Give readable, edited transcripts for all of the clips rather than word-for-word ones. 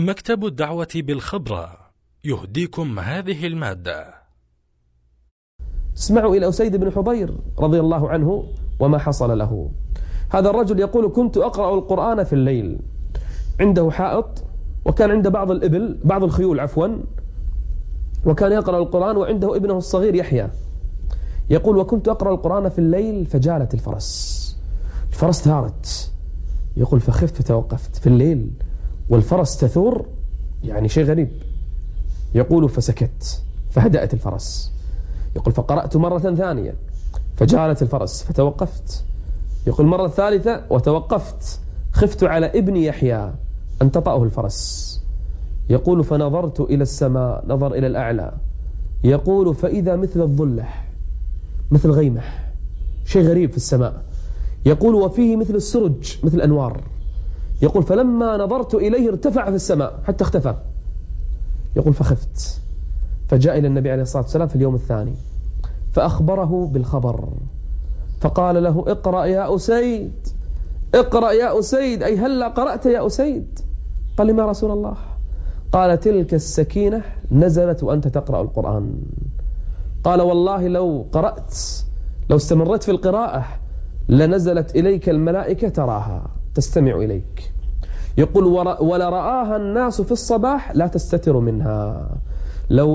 مكتب الدعوة بالخبرة يهديكم هذه المادة. اسمعوا إلى أسيد بن حضير رضي الله عنه وما حصل له. هذا الرجل يقول: كنت أقرأ القرآن في الليل، عنده حائط وكان عنده بعض الخيول عفوا، وكان يقرأ القرآن وعنده ابنه الصغير يحيى. يقول: وكنت أقرأ القرآن في الليل فجالت الفرس ثارت. يقول: فخفت فتوقفت في الليل والفرس تثور، يعني شيء غريب. يقول: فسكت فهدأت الفرس. يقول: فقرأت مرة ثانية فجالت الفرس فتوقفت. يقول: مرة ثالثة وتوقفت، خفت على ابني يحيى أن تطأه الفرس. يقول: فنظرت إلى السماء، نظر إلى الأعلى. يقول: فإذا مثل الظلح، مثل غيمح، شيء غريب في السماء. يقول: وفيه مثل السرج، مثل أنوار. يقول: فلما نظرت إليه ارتفع في السماء حتى اختفى. يقول: فخفت، فجاء إلى النبي عليه الصلاة والسلام في اليوم الثاني فأخبره بالخبر، فقال له: اقرأ يا أسيد، اقرأ يا أسيد، أي هلا قرأت يا أسيد؟ قال: لما رسول الله؟ قال: تلك السكينة نزلت وأنت تقرأ القرآن. قال: والله لو استمرت في القراءة لنزلت إليك الملائكة تراها تستمع إليك. يقول: ولرآها الناس في الصباح لا تستتر منها. لو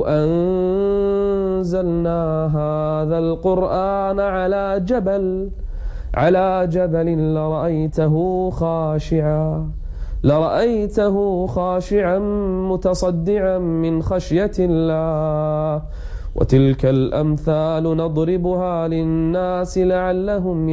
أنزلنا هذا القرآن على جبل لرأيته خاشعا متصدعا من خشية الله. وتلك الأمثال نضربها للناس لعلهم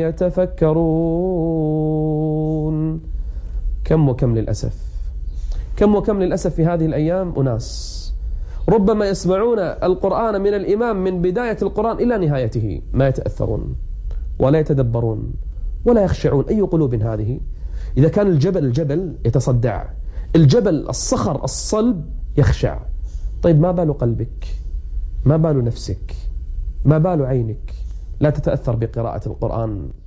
يتفكرون. كم وكم للأسف في هذه الأيام أناس ربما يسمعون القرآن من الإمام من بداية القرآن إلى نهايته ما يتأثرون ولا يتدبرون ولا يخشعون. أي قلوب هذه؟ إذا كان الجبل يتصدع، الجبل الصخر الصلب يخشع، طيب ما بال قلبك؟ ما بال نفسك؟ ما بال عينك لا تتأثر بقراءة القرآن؟